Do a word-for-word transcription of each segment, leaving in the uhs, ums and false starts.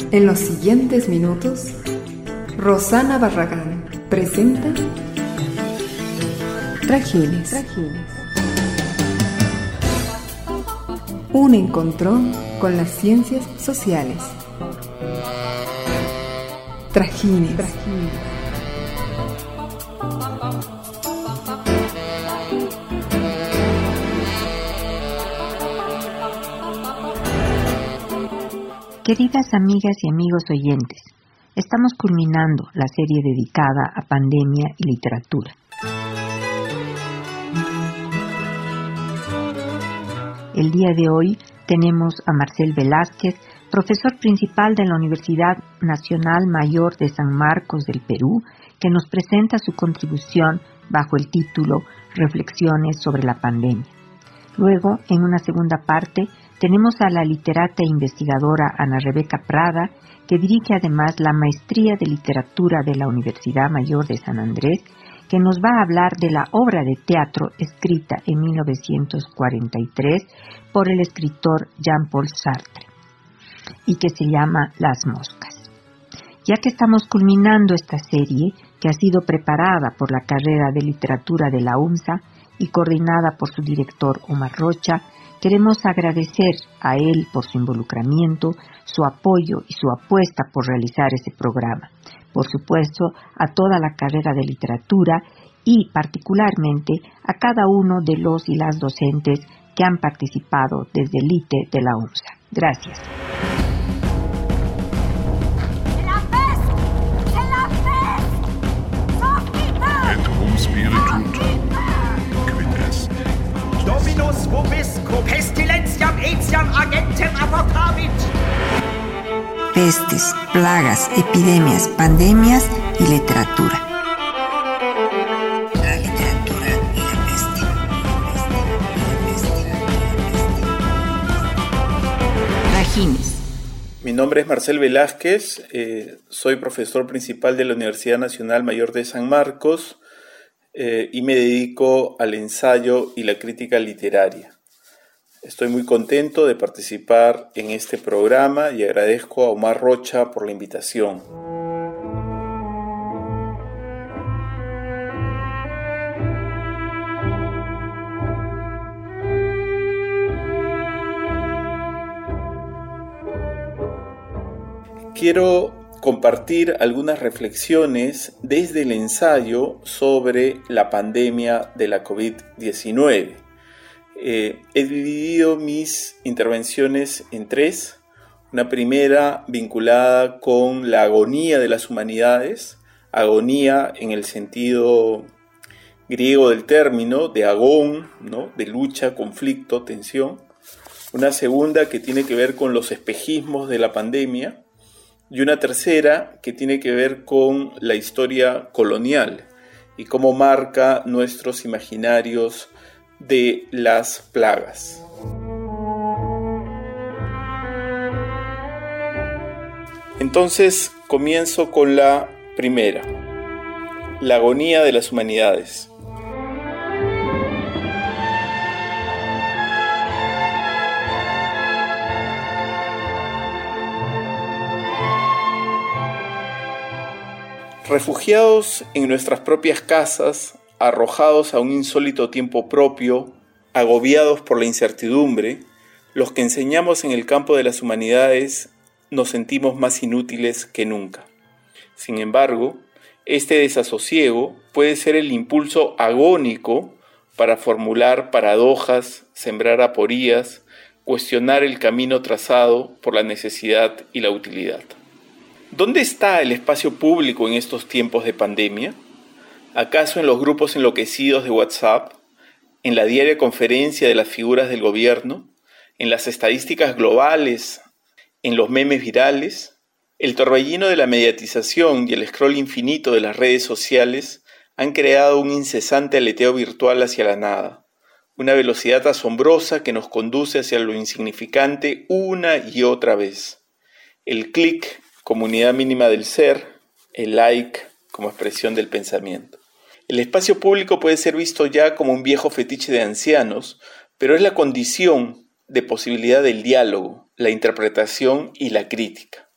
En los siguientes minutos, Rosana Barragán presenta Tragines. Un encontrón con las ciencias sociales. Tragines. Queridas amigas y amigos oyentes, estamos culminando la serie dedicada a pandemia y literatura. El día de hoy tenemos a Marcel Velázquez, profesor principal de la Universidad Nacional Mayor de San Marcos del Perú, que nos presenta su contribución bajo el título Reflexiones sobre la pandemia. Luego, en una segunda parte, tenemos a la literata e investigadora Ana Rebeca Prada, que dirige además la Maestría de Literatura de la Universidad Mayor de San Andrés, que nos va a hablar de la obra de teatro escrita en mil novecientos cuarenta y tres por el escritor Jean-Paul Sartre, y que se llama Las Moscas. Ya que estamos culminando esta serie, que ha sido preparada por la carrera de Literatura de la UNSA y coordinada por su director Omar Rocha, queremos agradecer a él por su involucramiento, su apoyo y su apuesta por realizar ese programa. Por supuesto, a toda la carrera de literatura y particularmente a cada uno de los y las docentes que han participado desde el I T E de la UNSA. Gracias. Dominus vobisco, pestilentiam etiam agentem avocavit. Pestes, plagas, epidemias, pandemias y literatura. La literatura y la peste. Tragines. Mi nombre es Marcel Velázquez, eh, soy profesor principal de la Universidad Nacional Mayor de San Marcos eh, y me dedico al ensayo y la crítica literaria. Estoy muy contento de participar en este programa y agradezco a Omar Rocha por la invitación. Quiero compartir algunas reflexiones desde el ensayo sobre la pandemia de la covid diecinueve. Eh, he dividido mis intervenciones en tres. Una primera vinculada con la agonía de las humanidades, agonía en el sentido griego del término, de agón, ¿no? De lucha, conflicto, tensión. Una segunda que tiene que ver con los espejismos de la pandemia. Y una tercera que tiene que ver con la historia colonial y cómo marca nuestros imaginarios de las plagas. Entonces comienzo con la primera, la agonía de las humanidades. Refugiados en nuestras propias casas, arrojados a un insólito tiempo propio, agobiados por la incertidumbre, los que enseñamos en el campo de las humanidades nos sentimos más inútiles que nunca. Sin embargo, este desasosiego puede ser el impulso agónico para formular paradojas, sembrar aporías, cuestionar el camino trazado por la necesidad y la utilidad. ¿Dónde está el espacio público en estos tiempos de pandemia? ¿Acaso en los grupos enloquecidos de WhatsApp? ¿En la diaria conferencia de las figuras del gobierno? ¿En las estadísticas globales? ¿En los memes virales? El torbellino de la mediatización y el scroll infinito de las redes sociales han creado un incesante aleteo virtual hacia la nada, una velocidad asombrosa que nos conduce hacia lo insignificante una y otra vez. El clic, comunidad mínima del ser, el like como expresión del pensamiento. El espacio público puede ser visto ya como un viejo fetiche de ancianos, pero es la condición de posibilidad del diálogo, la interpretación y la crítica.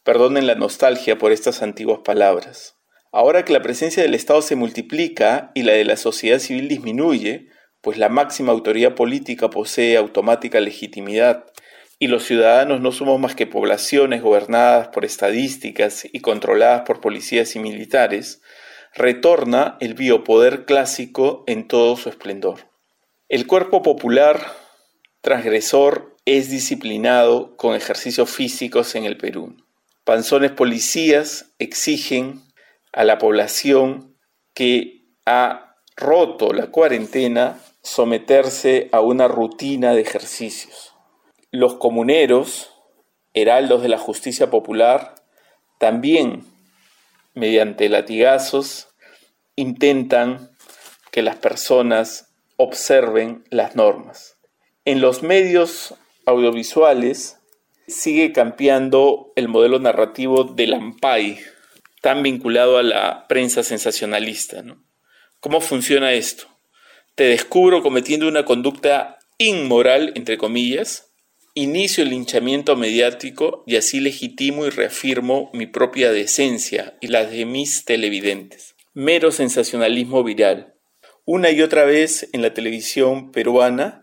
Perdonen la nostalgia por estas antiguas palabras. Ahora que la presencia del Estado se multiplica y la de la sociedad civil disminuye, pues la máxima autoridad política posee automática legitimidad, y los ciudadanos no somos más que poblaciones gobernadas por estadísticas y controladas por policías y militares, retorna el biopoder clásico en todo su esplendor. El cuerpo popular transgresor es disciplinado con ejercicios físicos en el Perú. Panzones policías exigen a la población que ha roto la cuarentena someterse a una rutina de ejercicios. Los comuneros, heraldos de la justicia popular, también, mediante latigazos, intentan que las personas observen las normas. En los medios audiovisuales sigue campeando el modelo narrativo del AMPAI, tan vinculado a la prensa sensacionalista, ¿no? ¿Cómo funciona esto? Te descubro cometiendo una conducta inmoral, entre comillas, inicio el linchamiento mediático y así legitimo y reafirmo mi propia decencia y las de mis televidentes. Mero sensacionalismo viral. Una y otra vez en la televisión peruana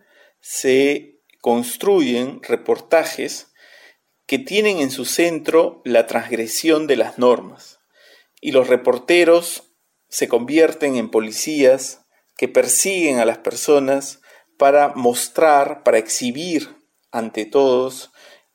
se construyen reportajes que tienen en su centro la transgresión de las normas. Y los reporteros se convierten en policías que persiguen a las personas para mostrar, para exhibir ante todos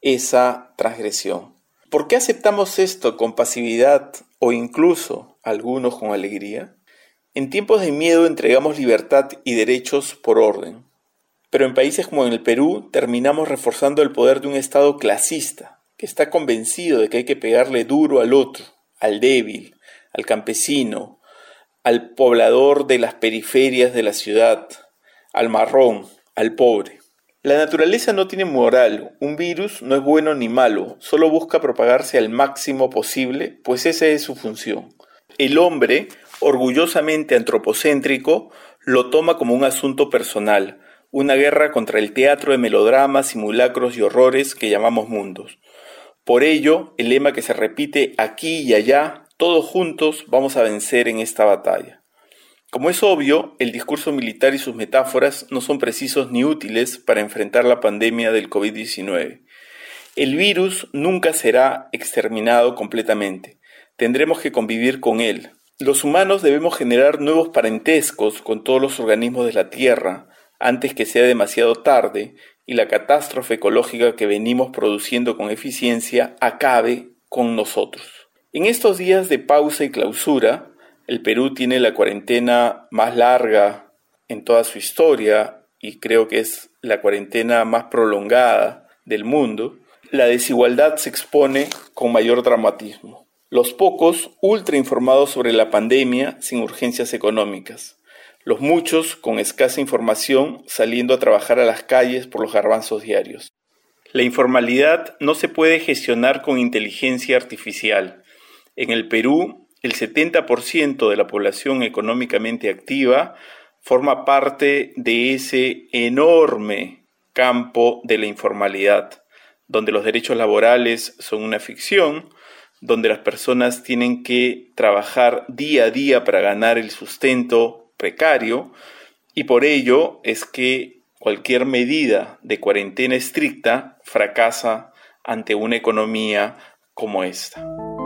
esa transgresión. ¿Por qué aceptamos esto con pasividad o incluso algunos con alegría? En tiempos de miedo entregamos libertad y derechos por orden, pero en países como en el Perú terminamos reforzando el poder de un Estado clasista que está convencido de que hay que pegarle duro al otro, al débil, al campesino, al poblador de las periferias de la ciudad, al marrón, al pobre. La naturaleza no tiene moral, un virus no es bueno ni malo, solo busca propagarse al máximo posible, pues esa es su función. El hombre, orgullosamente antropocéntrico, lo toma como un asunto personal, una guerra contra el teatro de melodramas, simulacros y horrores que llamamos mundos. Por ello, el lema que se repite aquí y allá, todos juntos vamos a vencer en esta batalla. Como es obvio, el discurso militar y sus metáforas no son precisos ni útiles para enfrentar la pandemia del covid diecinueve. El virus nunca será exterminado completamente. Tendremos que convivir con él. Los humanos debemos generar nuevos parentescos con todos los organismos de la Tierra antes que sea demasiado tarde y la catástrofe ecológica que venimos produciendo con eficiencia acabe con nosotros. En estos días de pausa y clausura, el Perú tiene la cuarentena más larga en toda su historia y creo que es la cuarentena más prolongada del mundo. La desigualdad se expone con mayor dramatismo. Los pocos ultra informados sobre la pandemia sin urgencias económicas. Los muchos con escasa información saliendo a trabajar a las calles por los garbanzos diarios. La informalidad no se puede gestionar con inteligencia artificial. En el Perú, el setenta por ciento de la población económicamente activa forma parte de ese enorme campo de la informalidad, donde los derechos laborales son una ficción, donde las personas tienen que trabajar día a día para ganar el sustento precario, y por ello es que cualquier medida de cuarentena estricta fracasa ante una economía como esta.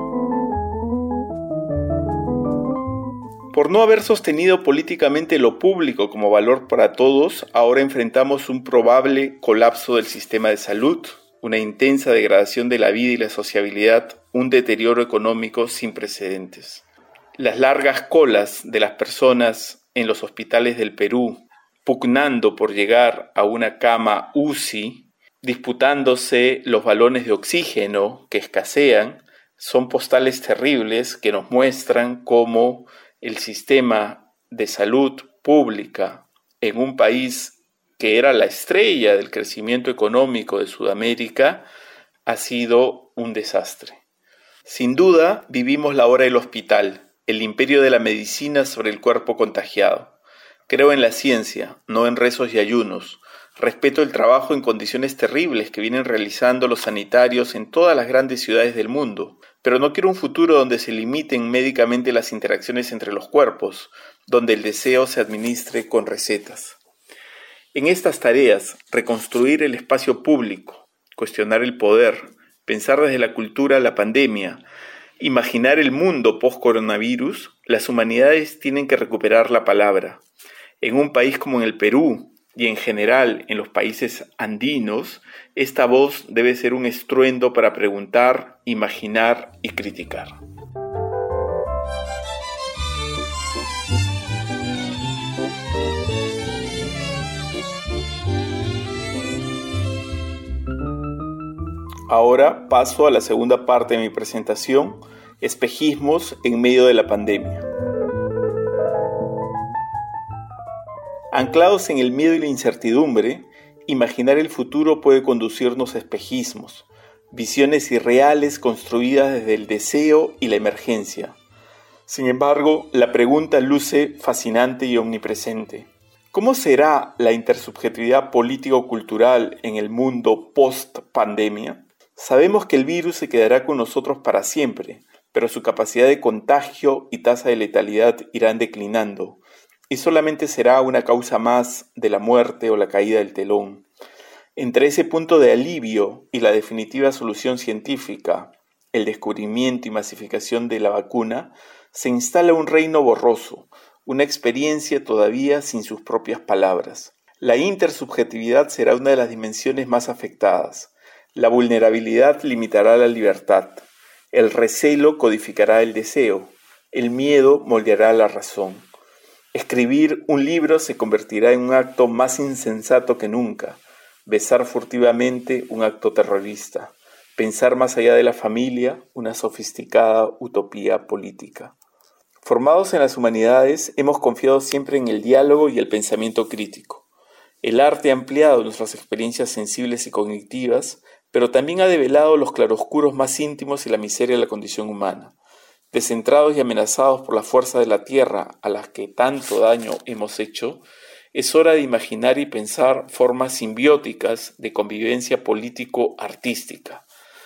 Por no haber sostenido políticamente lo público como valor para todos, ahora enfrentamos un probable colapso del sistema de salud, una intensa degradación de la vida y la sociabilidad, un deterioro económico sin precedentes. Las largas colas de las personas en los hospitales del Perú, pugnando por llegar a una cama U C I, disputándose los balones de oxígeno que escasean, son postales terribles que nos muestran cómo el sistema de salud pública en un país que era la estrella del crecimiento económico de Sudamérica ha sido un desastre. Sin duda, vivimos la hora del hospital, el imperio de la medicina sobre el cuerpo contagiado. Creo en la ciencia, no en rezos y ayunos. Respeto el trabajo en condiciones terribles que vienen realizando los sanitarios en todas las grandes ciudades del mundo, pero no quiero un futuro donde se limiten médicamente las interacciones entre los cuerpos, donde el deseo se administre con recetas. En estas tareas, reconstruir el espacio público, cuestionar el poder, pensar desde la cultura la pandemia, imaginar el mundo post-coronavirus, las humanidades tienen que recuperar la palabra. En un país como en el Perú y en general en los países andinos, esta voz debe ser un estruendo para preguntar, imaginar y criticar. Ahora paso a la segunda parte de mi presentación, espejismos en medio de la pandemia. Anclados en el miedo y la incertidumbre, imaginar el futuro puede conducirnos a espejismos, visiones irreales construidas desde el deseo y la emergencia. Sin embargo, la pregunta luce fascinante y omnipresente. ¿Cómo será la intersubjetividad político-cultural en el mundo post-pandemia? Sabemos que el virus se quedará con nosotros para siempre, pero su capacidad de contagio y tasa de letalidad irán declinando, y solamente será una causa más de la muerte o la caída del telón. Entre ese punto de alivio y la definitiva solución científica, el descubrimiento y masificación de la vacuna, se instala un reino borroso, una experiencia todavía sin sus propias palabras. La intersubjetividad será una de las dimensiones más afectadas. La vulnerabilidad limitará la libertad. El recelo codificará el deseo. El miedo moldeará la razón. Escribir un libro se convertirá en un acto más insensato que nunca. Besar furtivamente, un acto terrorista. Pensar más allá de la familia, una sofisticada utopía política. Formados en las humanidades, hemos confiado siempre en el diálogo y el pensamiento crítico. El arte ha ampliado nuestras experiencias sensibles y cognitivas, pero también ha develado los claroscuros más íntimos y la miseria de la condición humana. Descentrados y amenazados por la fuerza de la tierra a las que tanto daño hemos hecho, es hora de imaginar y pensar formas simbióticas de convivencia político-artística.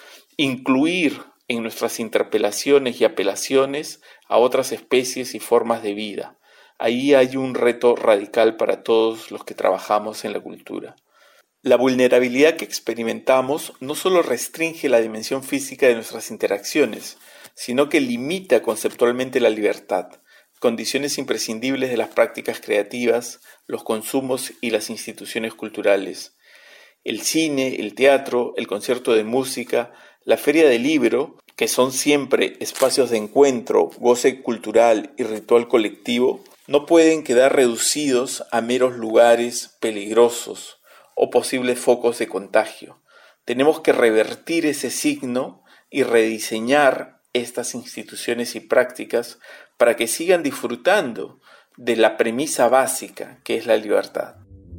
Incluir en nuestras interpelaciones y apelaciones a otras especies y formas de vida. Ahí hay un reto radical para todos los que trabajamos en la cultura. La vulnerabilidad que experimentamos no solo restringe la dimensión física de nuestras interacciones, sino que limita conceptualmente la libertad, condiciones imprescindibles de las prácticas creativas, los consumos y las instituciones culturales. El cine, el teatro, el concierto de música, la feria del libro, que son siempre espacios de encuentro, goce cultural y ritual colectivo, no pueden quedar reducidos a meros lugares peligrosos o posibles focos de contagio. Tenemos que revertir ese signo y rediseñar estas instituciones y prácticas para que sigan disfrutando de la premisa básica que es la libertad.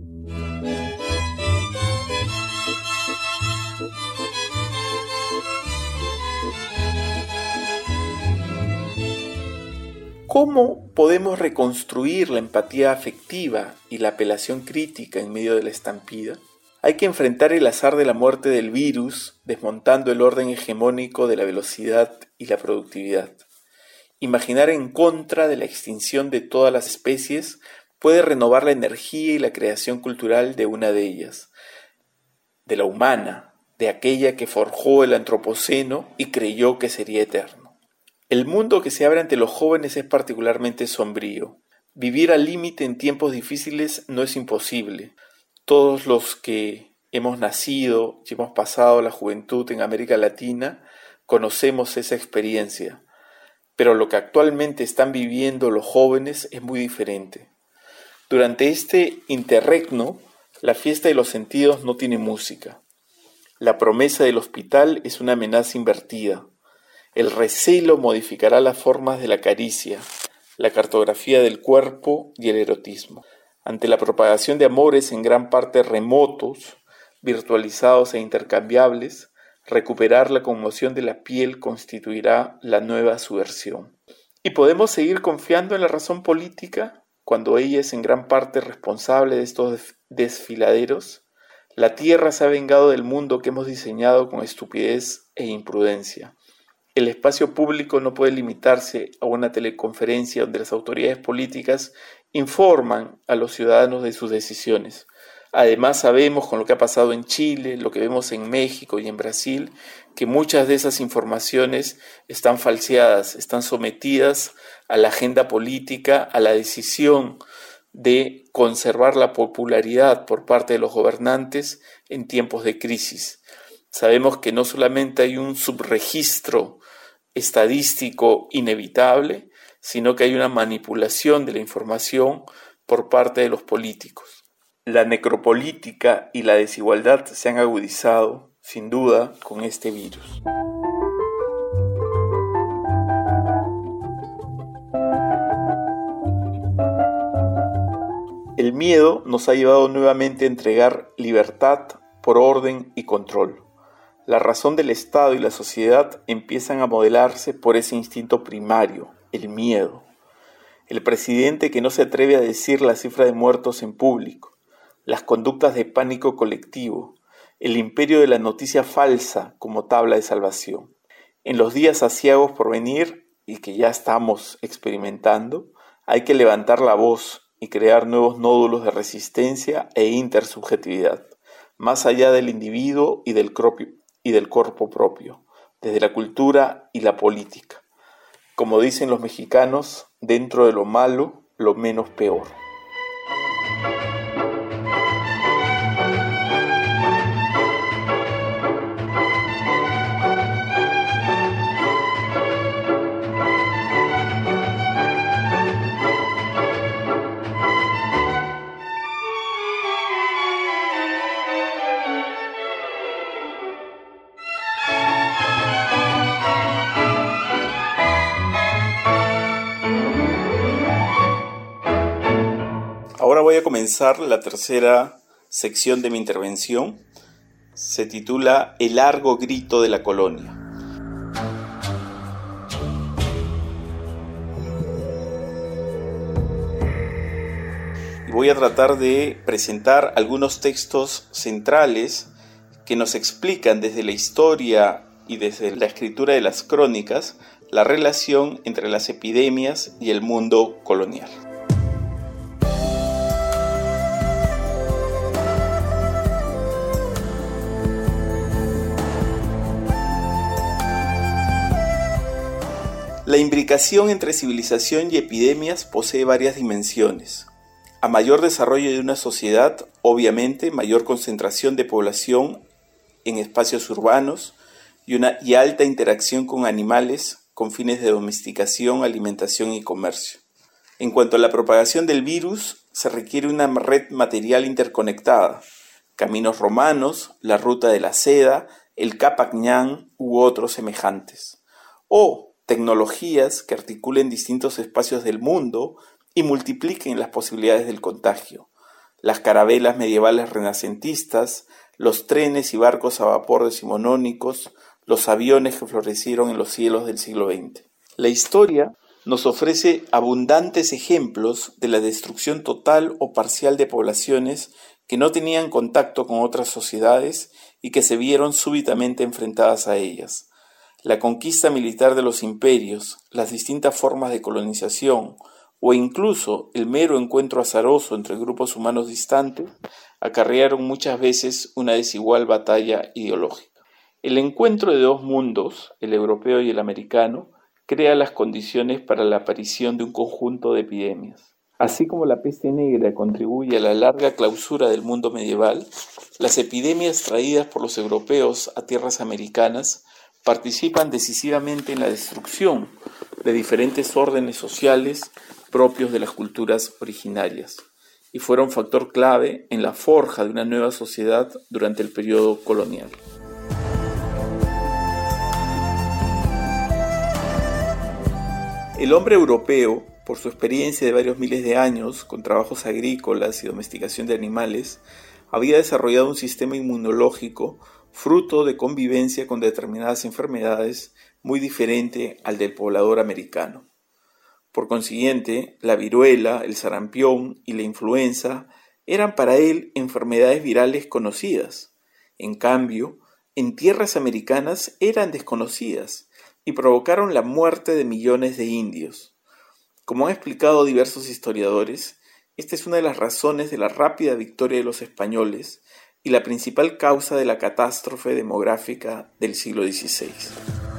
¿Cómo podemos reconstruir la empatía afectiva y la apelación crítica en medio de la estampida? Hay que enfrentar el azar de la muerte del virus, desmontando el orden hegemónico de la velocidad y la productividad. Imaginar en contra de la extinción de todas las especies puede renovar la energía y la creación cultural de una de ellas, de la humana, de aquella que forjó el antropoceno y creyó que sería eterno. El mundo que se abre ante los jóvenes es particularmente sombrío. Vivir al límite en tiempos difíciles no es imposible. Todos los que hemos nacido y hemos pasado la juventud en América Latina conocemos esa experiencia. Pero lo que actualmente están viviendo los jóvenes es muy diferente. Durante este interregno, la fiesta de los sentidos no tiene música. La promesa del hospital es una amenaza invertida. El recelo modificará las formas de la caricia, la cartografía del cuerpo y el erotismo. Ante la propagación de amores en gran parte remotos, virtualizados e intercambiables, recuperar la conmoción de la piel constituirá la nueva subversión. ¿Y podemos seguir confiando en la razón política cuando ella es en gran parte responsable de estos desfiladeros, la tierra se ha vengado del mundo que hemos diseñado con estupidez e imprudencia. El espacio público no puede limitarse a una teleconferencia donde las autoridades políticas informan a los ciudadanos de sus decisiones. Además, sabemos con lo que ha pasado en Chile, lo que vemos en México y en Brasil, que muchas de esas informaciones están falseadas, están sometidas a la agenda política, a la decisión de conservar la popularidad por parte de los gobernantes en tiempos de crisis. Sabemos que no solamente hay un subregistro estadístico inevitable, sino que hay una manipulación de la información por parte de los políticos. La necropolítica y la desigualdad se han agudizado, sin duda, con este virus. El miedo nos ha llevado nuevamente a entregar libertad por orden y control. La razón del Estado y la sociedad empiezan a modelarse por ese instinto primario, el miedo. El presidente que no se atreve a decir la cifra de muertos en público, las conductas de pánico colectivo, el imperio de la noticia falsa como tabla de salvación. En los días aciagos por venir, y que ya estamos experimentando, hay que levantar la voz y crear nuevos nódulos de resistencia e intersubjetividad, más allá del individuo y del, propio, y del cuerpo propio, desde la cultura y la política. Como dicen los mexicanos, dentro de lo malo, lo menos peor. Ahora voy a comenzar la tercera sección de mi intervención. Se titula El largo grito de la colonia. Y voy a tratar de presentar algunos textos centrales que nos explican desde la historia y desde la escritura de las crónicas la relación entre las epidemias y el mundo colonial. La imbricación entre civilización y epidemias posee varias dimensiones. A mayor desarrollo de una sociedad, obviamente, mayor concentración de población en espacios urbanos y una y alta interacción con animales con fines de domesticación, alimentación y comercio. En cuanto a la propagación del virus, se requiere una red material interconectada, caminos romanos, la ruta de la seda, el Capac Ñan u otros semejantes, o tecnologías que articulen distintos espacios del mundo y multipliquen las posibilidades del contagio. Las carabelas medievales renacentistas, los trenes y barcos a vapor decimonónicos, los aviones que florecieron en los cielos del siglo veinte. La historia nos ofrece abundantes ejemplos de la destrucción total o parcial de poblaciones que no tenían contacto con otras sociedades y que se vieron súbitamente enfrentadas a ellas. La conquista militar de los imperios, las distintas formas de colonización o incluso el mero encuentro azaroso entre grupos humanos distantes acarrearon muchas veces una desigual batalla ideológica. El encuentro de dos mundos, el europeo y el americano, crea las condiciones para la aparición de un conjunto de epidemias. Así como la peste negra contribuye a la larga clausura del mundo medieval, las epidemias traídas por los europeos a tierras americanas participan decisivamente en la destrucción de diferentes órdenes sociales propios de las culturas originarias y fueron factor clave en la forja de una nueva sociedad durante el periodo colonial. El hombre europeo, por su experiencia de varios miles de años con trabajos agrícolas y domesticación de animales, había desarrollado un sistema inmunológico fruto de convivencia con determinadas enfermedades muy diferente al del poblador americano. Por consiguiente, la viruela, el sarampión y la influenza eran para él enfermedades virales conocidas. En cambio, en tierras americanas eran desconocidas y provocaron la muerte de millones de indios. Como han explicado diversos historiadores, esta es una de las razones de la rápida victoria de los españoles y la principal causa de la catástrofe demográfica del siglo dieciséis.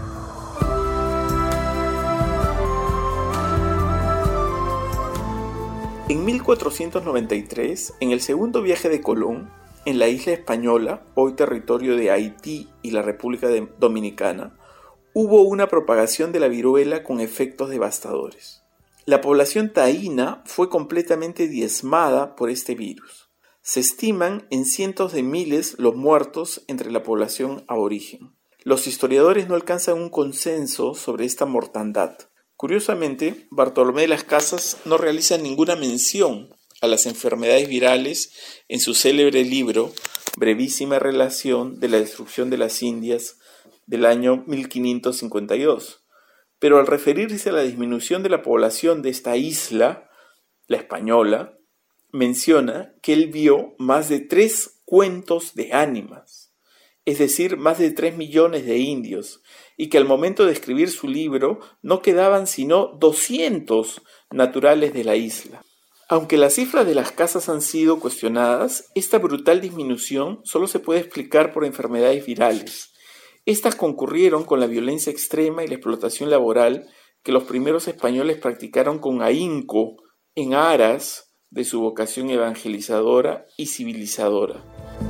En mil cuatrocientos noventa y tres, en el segundo viaje de Colón, en la isla española, hoy territorio de Haití y la República Dominicana, hubo una propagación de la viruela con efectos devastadores. La población taína fue completamente diezmada por este virus. Se estiman en cientos de miles los muertos entre la población aborigen. Los historiadores no alcanzan un consenso sobre esta mortandad. Curiosamente, Bartolomé de las Casas no realiza ninguna mención a las enfermedades virales en su célebre libro Brevísima relación de la destrucción de las Indias del año mil quinientos cincuenta y dos. Pero al referirse a la disminución de la población de esta isla, la española, menciona que él vio más de tres cuentos de ánimas, es decir, más de tres millones de indios, y que al momento de escribir su libro no quedaban sino doscientos naturales de la isla. Aunque las cifras de las casas han sido cuestionadas, esta brutal disminución solo se puede explicar por enfermedades virales. Estas concurrieron con la violencia extrema y la explotación laboral que los primeros españoles practicaron con ahínco en aras de su vocación evangelizadora y civilizadora.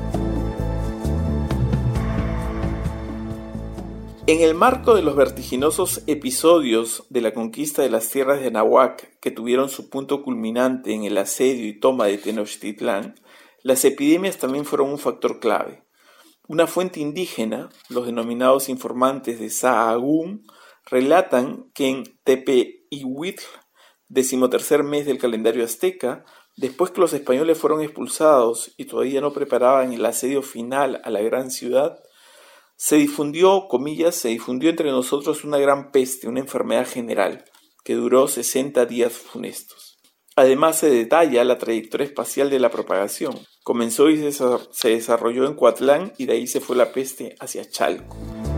En el marco de los vertiginosos episodios de la conquista de las tierras de Anahuac, que tuvieron su punto culminante en el asedio y toma de Tenochtitlán, las epidemias también fueron un factor clave. Una fuente indígena, los denominados informantes de Sahagún, relatan que en Tepehuitl, decimotercer mes del calendario azteca, después que los españoles fueron expulsados y todavía no preparaban el asedio final a la gran ciudad, se difundió, comillas, se difundió entre nosotros una gran peste, una enfermedad general, que duró sesenta días funestos. Además se detalla la trayectoria espacial de la propagación. Comenzó y se desarrolló en Coatlán y de ahí se fue la peste hacia Chalco.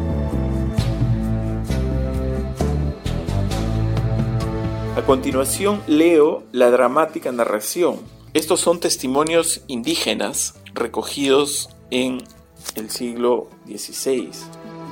A continuación leo la dramática narración. Estos son testimonios indígenas recogidos en el siglo dieciséis.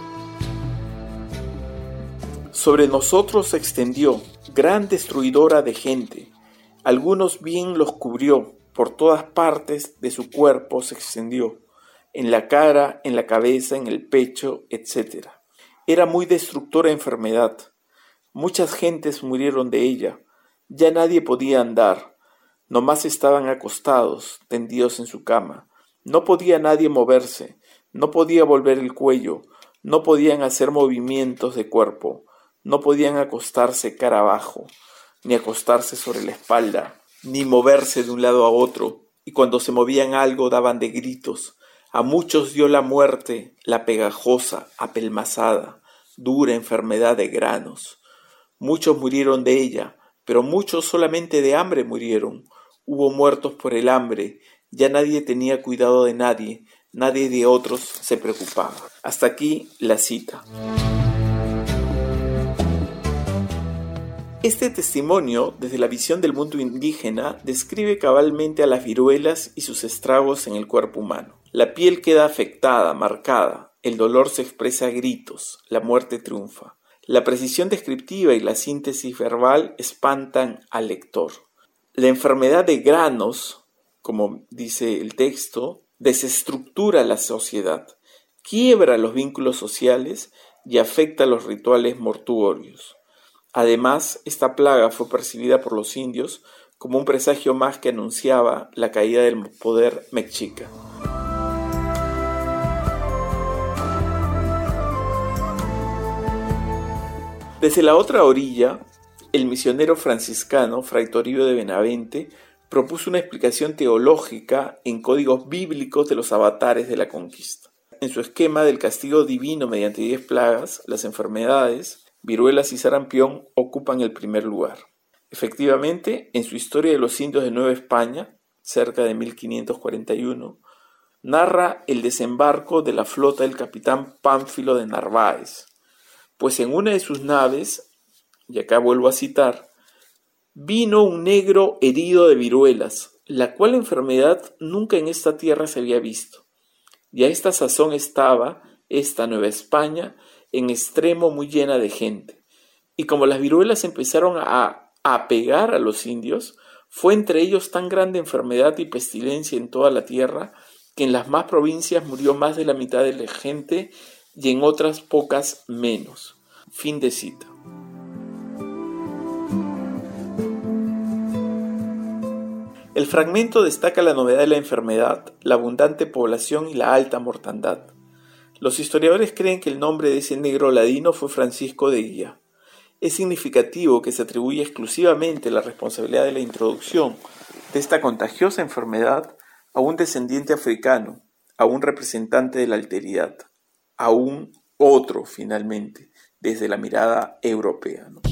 Sobre nosotros se extendió, gran destruidora de gente. Algunos bien los cubrió, por todas partes de su cuerpo se extendió, en la cara, en la cabeza, en el pecho, etcétera. Era muy destructora enfermedad. Muchas gentes murieron de ella. Ya nadie podía andar. Nomás estaban acostados, tendidos en su cama. No podía nadie moverse, no podía volver el cuello, no podían hacer movimientos de cuerpo, no podían acostarse cara abajo, ni acostarse sobre la espalda, ni moverse de un lado a otro, y cuando se movían algo daban de gritos. A muchos dio la muerte, la pegajosa, apelmazada, dura enfermedad de granos. Muchos murieron de ella, pero muchos solamente de hambre murieron. Hubo muertos por el hambre. Ya nadie tenía cuidado de nadie, nadie de otros se preocupaba. Hasta aquí la cita. Este testimonio, desde la visión del mundo indígena, describe cabalmente a las viruelas y sus estragos en el cuerpo humano. La piel queda afectada, marcada, el dolor se expresa a gritos, la muerte triunfa. La precisión descriptiva y la síntesis verbal espantan al lector. La enfermedad de granos, como dice el texto, desestructura la sociedad, quiebra los vínculos sociales y afecta los rituales mortuorios. Además, esta plaga fue percibida por los indios como un presagio más que anunciaba la caída del poder mexica. Desde la otra orilla, el misionero franciscano Fray Toribio de Benavente propuso una explicación teológica en códigos bíblicos de los avatares de la conquista. En su esquema del castigo divino mediante diez plagas, las enfermedades, viruelas y sarampión ocupan el primer lugar. Efectivamente, en su historia de los indios de Nueva España, cerca de mil quinientos cuarenta y uno, narra el desembarco de la flota del capitán Pánfilo de Narváez, pues en una de sus naves, y acá vuelvo a citar, vino un negro herido de viruelas, la cual enfermedad nunca en esta tierra se había visto, y a esta sazón estaba esta Nueva España en extremo muy llena de gente, y como las viruelas empezaron a, a pegar a los indios, fue entre ellos tan grande enfermedad y pestilencia en toda la tierra, que en las más provincias murió más de la mitad de la gente y en otras pocas menos. Fin de cita. El fragmento destaca la novedad de la enfermedad, la abundante población y la alta mortandad. Los historiadores creen que el nombre de ese negro ladino fue Francisco de Guía. Es significativo que se atribuya exclusivamente la responsabilidad de la introducción de esta contagiosa enfermedad a un descendiente africano, a un representante de la alteridad, a un otro, finalmente, desde la mirada europea, ¿no?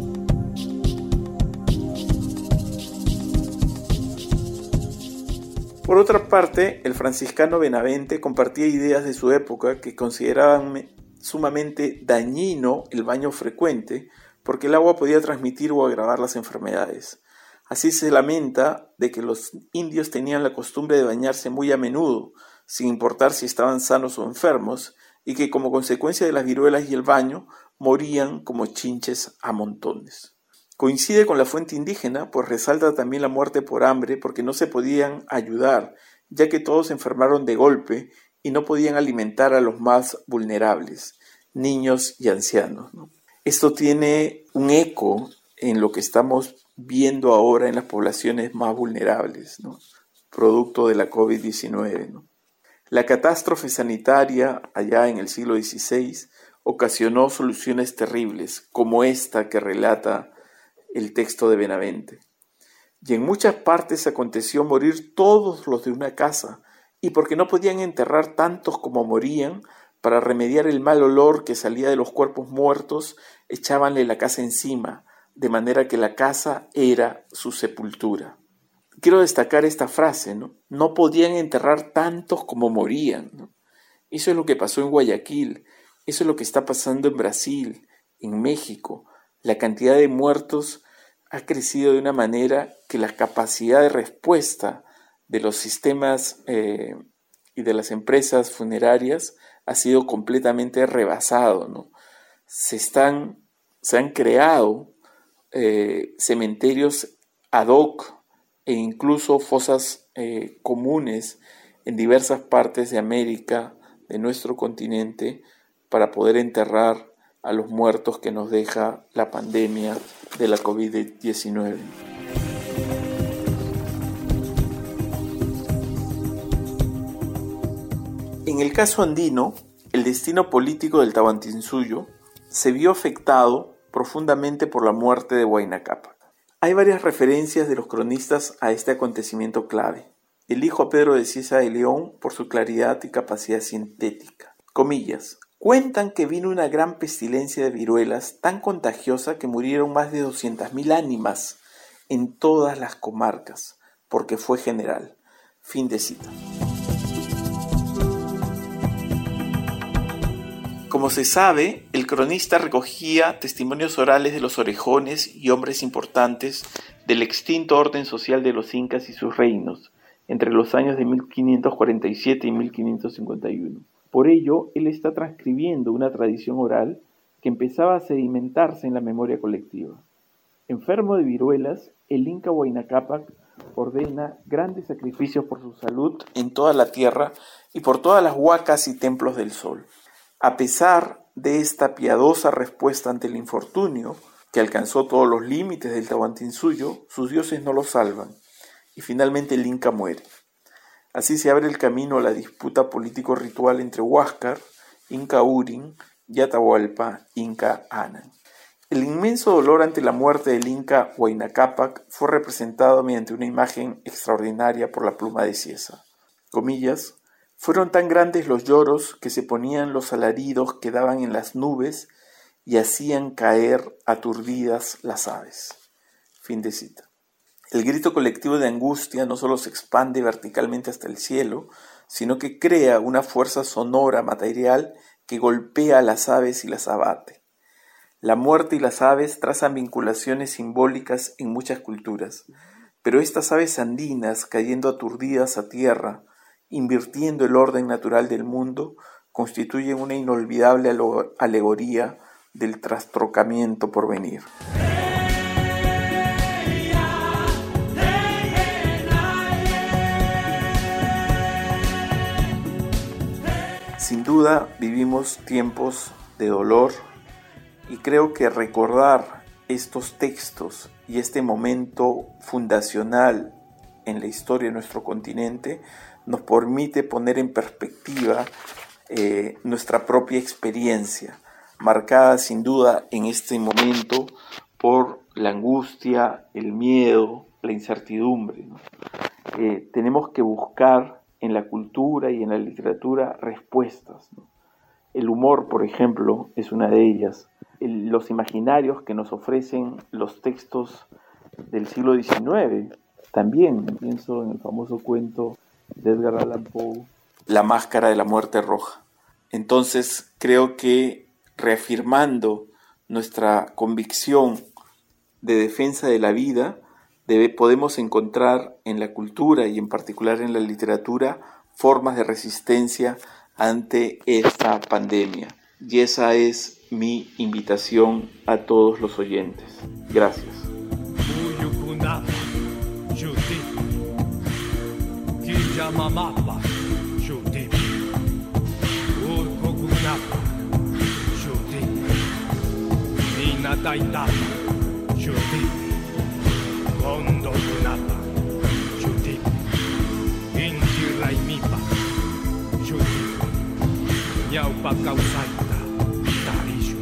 Por otra parte, el franciscano Benavente compartía ideas de su época que consideraban sumamente dañino el baño frecuente porque el agua podía transmitir o agravar las enfermedades. Así se lamenta de que los indios tenían la costumbre de bañarse muy a menudo, sin importar si estaban sanos o enfermos, y que como consecuencia de las viruelas y el baño, morían como chinches a montones. Coincide con la fuente indígena, pues resalta también la muerte por hambre porque no se podían ayudar, ya que todos se enfermaron de golpe y no podían alimentar a los más vulnerables, niños y ancianos, ¿no? Esto tiene un eco en lo que estamos viendo ahora en las poblaciones más vulnerables, ¿no? Producto de la covid diecinueve, ¿no? La catástrofe sanitaria allá en el siglo dieciséis ocasionó soluciones terribles, como esta que relata el texto de Benavente. Y en muchas partes aconteció morir todos los de una casa, y porque no podían enterrar tantos como morían, para remediar el mal olor que salía de los cuerpos muertos, echábanle la casa encima, de manera que la casa era su sepultura. Quiero destacar esta frase, ¿no? No podían enterrar tantos como morían, ¿no? Eso es lo que pasó en Guayaquil, eso es lo que está pasando en Brasil, en México. La cantidad de muertos ha crecido de una manera que la capacidad de respuesta de los sistemas eh, y de las empresas funerarias ha sido completamente rebasado, ¿no? Se, están, se han creado eh, cementerios ad hoc e incluso fosas eh, comunes en diversas partes de América, de nuestro continente, para poder enterrar a los muertos que nos deja la pandemia de la covid diecinueve. En el caso andino, el destino político del Tahuantinsuyo se vio afectado profundamente por la muerte de Huayna Cápac. Hay varias referencias de los cronistas a este acontecimiento clave. Elijo a Pedro de Cieza de León por su claridad y capacidad sintética. Comillas. Cuentan que vino una gran pestilencia de viruelas tan contagiosa que murieron más de doscientas mil ánimas en todas las comarcas, porque fue general. Fin de cita. Como se sabe, el cronista recogía testimonios orales de los orejones y hombres importantes del extinto orden social de los incas y sus reinos, entre los años de mil quinientos cuarenta y siete y mil quinientos cincuenta y uno. Por ello, él está transcribiendo una tradición oral que empezaba a sedimentarse en la memoria colectiva. Enfermo de viruelas, el inca Huayna Cápac ordena grandes sacrificios por su salud en toda la tierra y por todas las huacas y templos del sol. A pesar de esta piadosa respuesta ante el infortunio, que alcanzó todos los límites del Tahuantinsuyo, sus dioses no lo salvan, y finalmente el inca muere. Así se abre el camino a la disputa político-ritual entre Huáscar, Inca Urin, y Atahualpa, Inca Anan. El inmenso dolor ante la muerte del Inca Huayna Cápac fue representado mediante una imagen extraordinaria por la pluma de Cieza. Comillas, fueron tan grandes los lloros que se ponían los alaridos que daban en las nubes y hacían caer aturdidas las aves. Fin de cita. El grito colectivo de angustia no solo se expande verticalmente hasta el cielo, sino que crea una fuerza sonora material que golpea a las aves y las abate. La muerte y las aves trazan vinculaciones simbólicas en muchas culturas, pero estas aves andinas, cayendo aturdidas a tierra, invirtiendo el orden natural del mundo, constituyen una inolvidable alegoría del trastrocamiento por venir. Sin duda vivimos tiempos de dolor y creo que recordar estos textos y este momento fundacional en la historia de nuestro continente nos permite poner en perspectiva eh, nuestra propia experiencia, marcada sin duda en este momento por la angustia, el miedo, la incertidumbre, ¿no? Eh, tenemos que buscar en la cultura y en la literatura respuestas, ¿no? El humor, por ejemplo, es una de ellas. El, los imaginarios que nos ofrecen los textos del siglo diecinueve, también pienso en el famoso cuento de Edgar Allan Poe, La máscara de la muerte roja. Entonces creo que reafirmando nuestra convicción de defensa de la vida, Debe, podemos encontrar en la cultura y en particular en la literatura formas de resistencia ante esta pandemia. Y esa es mi invitación a todos los oyentes. Gracias. Kondo Kunapa, Shuti, Inti Raimipa, Shuti, Nyaupa Kausaita, Tarishu.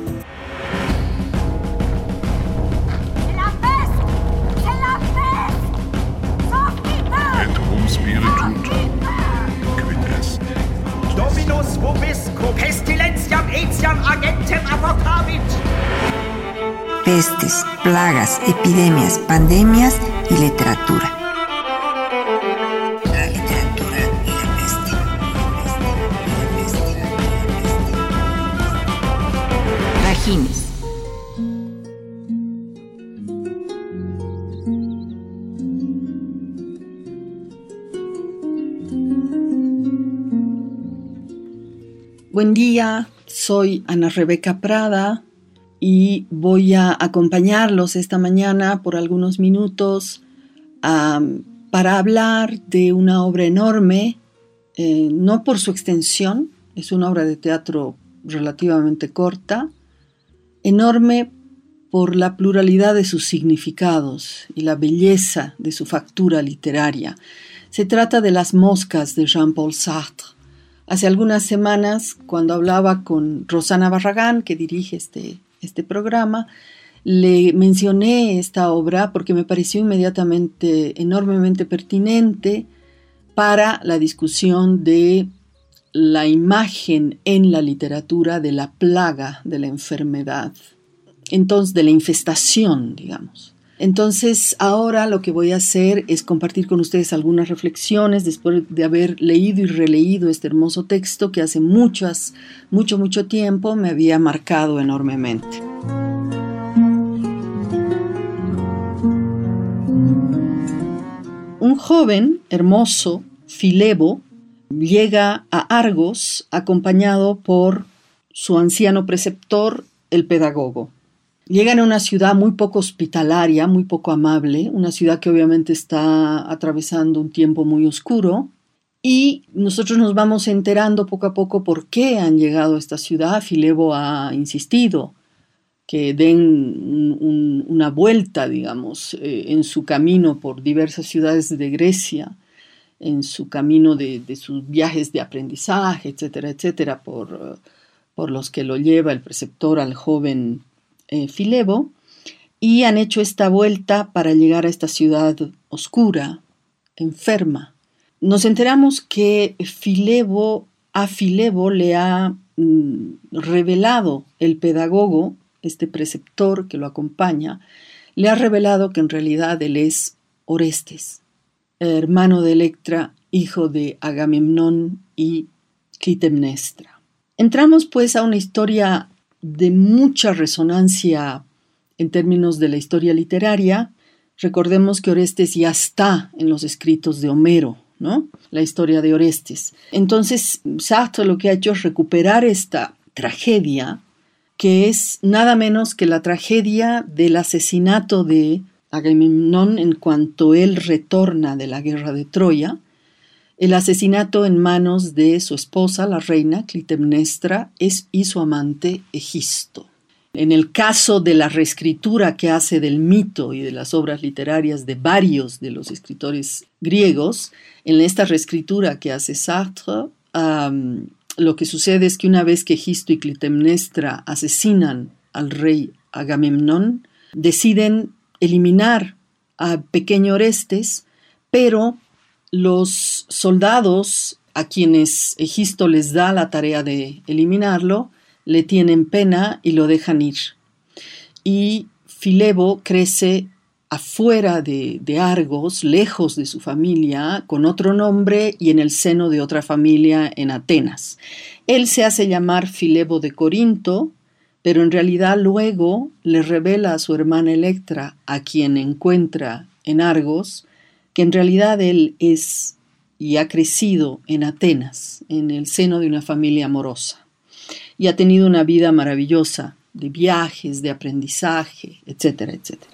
C'est la peste! C'est la peste! Sortita! Et cum spiritus quid est? Dominus vobisco, pestilentiam etiam agentem apotabit. Pestes, plagas, epidemias, pandemias y literatura. La literatura y la peste. La peste, la peste. Rajines. Buen día, soy Ana Rebeca Prada y voy a acompañarlos esta mañana por algunos minutos um, para hablar de una obra enorme, eh, no por su extensión, es una obra de teatro relativamente corta, enorme por la pluralidad de sus significados y la belleza de su factura literaria. Se trata de Las moscas de Jean-Paul Sartre. Hace algunas semanas, cuando hablaba con Rosana Barragán, que dirige este este programa, le mencioné esta obra porque me pareció inmediatamente enormemente pertinente para la discusión de la imagen en la literatura de la plaga, de la enfermedad, entonces de la infestación, digamos. Entonces, ahora lo que voy a hacer es compartir con ustedes algunas reflexiones después de haber leído y releído este hermoso texto que hace muchas, mucho, mucho tiempo me había marcado enormemente. Un joven hermoso, Filebo, llega a Argos acompañado por su anciano preceptor, el pedagogo. Llegan a una ciudad muy poco hospitalaria, muy poco amable, una ciudad que obviamente está atravesando un tiempo muy oscuro, y nosotros nos vamos enterando poco a poco por qué han llegado a esta ciudad. Filebo ha insistido que den un, un, una vuelta, digamos, eh, en su camino por diversas ciudades de Grecia, en su camino de, de sus viajes de aprendizaje, etcétera, etcétera, por, por los que lo lleva el preceptor al joven Eh, Filebo, y han hecho esta vuelta para llegar a esta ciudad oscura, enferma. Nos enteramos que Filebo, a Filebo le ha mm, revelado el pedagogo, este preceptor que lo acompaña, le ha revelado que en realidad él es Orestes, hermano de Electra, hijo de Agamemnón y Clitemnestra. Entramos pues a una historia de mucha resonancia en términos de la historia literaria. Recordemos que Orestes ya está en los escritos de Homero, ¿no? La historia de Orestes. Entonces, Sartre lo que ha hecho es recuperar esta tragedia, que es nada menos que la tragedia del asesinato de Agamemnón en cuanto él retorna de la guerra de Troya, el asesinato en manos de su esposa, la reina Clitemnestra, y su amante Egisto. En el caso de la reescritura que hace del mito y de las obras literarias de varios de los escritores griegos, en esta reescritura que hace Sartre, um, lo que sucede es que una vez que Egisto y Clitemnestra asesinan al rey Agamemnón, deciden eliminar a pequeño Orestes, pero los soldados a quienes Egisto les da la tarea de eliminarlo, le tienen pena y lo dejan ir. Y Filebo crece afuera de, de Argos, lejos de su familia, con otro nombre y en el seno de otra familia en Atenas. Él se hace llamar Filebo de Corinto, pero en realidad luego le revela a su hermana Electra, a quien encuentra en Argos, que en realidad él es y ha crecido en Atenas, en el seno de una familia amorosa. Y ha tenido una vida maravillosa, de viajes, de aprendizaje, etcétera, etcétera.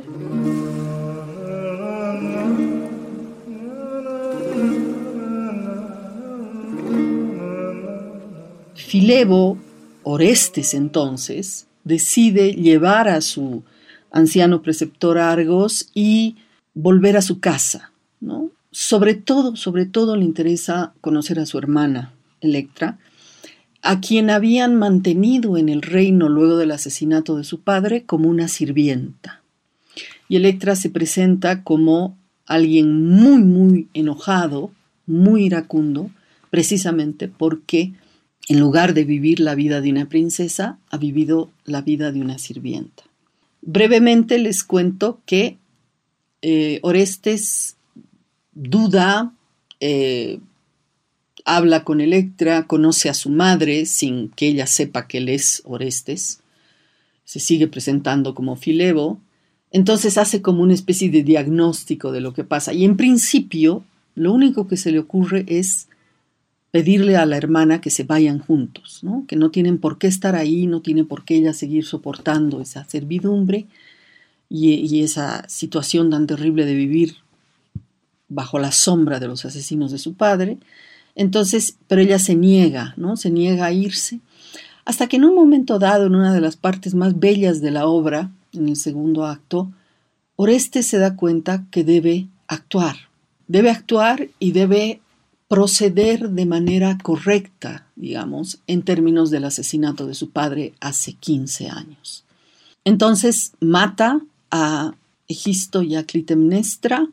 Filebo, Orestes entonces, decide llevar a su anciano preceptor a Argos y volver a su casa, ¿no? Sobre todo, sobre todo le interesa conocer a su hermana, Electra, a quien habían mantenido en el reino luego del asesinato de su padre como una sirvienta. Y Electra se presenta como alguien muy, muy enojado, muy iracundo, precisamente porque en lugar de vivir la vida de una princesa, ha vivido la vida de una sirvienta. Brevemente les cuento que eh, Orestes duda, eh, habla con Electra, conoce a su madre sin que ella sepa que él es Orestes, se sigue presentando como Filebo, entonces hace como una especie de diagnóstico de lo que pasa. Y en principio, lo único que se le ocurre es pedirle a la hermana que se vayan juntos, ¿no? Que no tienen por qué estar ahí, no tiene por qué ella seguir soportando esa servidumbre y, y esa situación tan terrible de vivir bajo la sombra de los asesinos de su padre. Entonces, pero ella se niega, ¿no? Se niega a irse, hasta que en un momento dado, en una de las partes más bellas de la obra, en el segundo acto, Orestes se da cuenta que debe actuar. Debe actuar y debe proceder de manera correcta, digamos, en términos del asesinato de su padre hace quince años. Entonces mata a Egisto y a Clitemnestra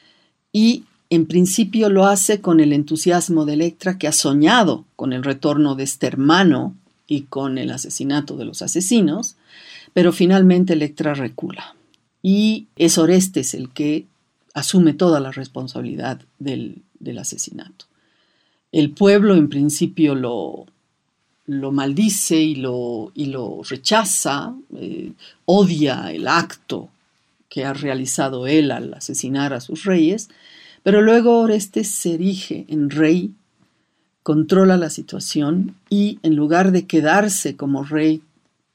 y en principio lo hace con el entusiasmo de Electra, que ha soñado con el retorno de este hermano y con el asesinato de los asesinos, pero finalmente Electra recula. Y es Orestes el que asume toda la responsabilidad del, del asesinato. El pueblo en principio lo, lo maldice y lo, y lo rechaza, eh, odia el acto que ha realizado él al asesinar a sus reyes, pero luego Orestes se erige en rey, controla la situación y en lugar de quedarse como rey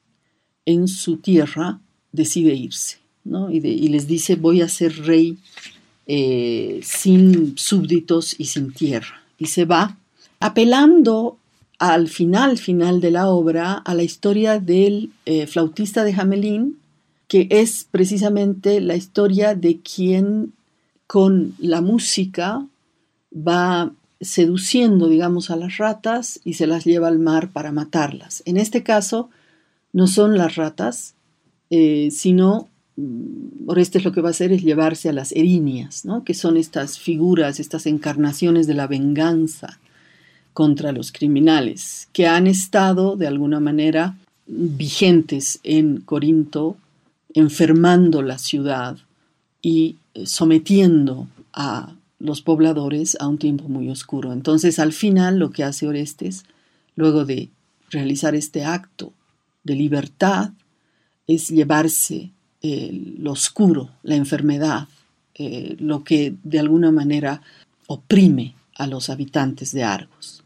en su tierra, decide irse, ¿no? Y, de, y les dice, voy a ser rey eh, sin súbditos y sin tierra. Y se va, apelando al final, final de la obra, a la historia del eh, flautista de Hamelín, que es precisamente la historia de quien con la música va seduciendo, digamos, a las ratas y se las lleva al mar para matarlas. En este caso, no son las ratas, eh, sino Orestes lo que va a hacer es llevarse a las erinias, ¿no? Que son estas figuras, estas encarnaciones de la venganza contra los criminales, que han estado, de alguna manera, vigentes en Corinto, enfermando la ciudad y sometiendo a los pobladores a un tiempo muy oscuro. Entonces, al final, lo que hace Orestes, luego de realizar este acto de libertad, es llevarse eh, lo oscuro, la enfermedad, eh, lo que de alguna manera oprime a los habitantes de Argos.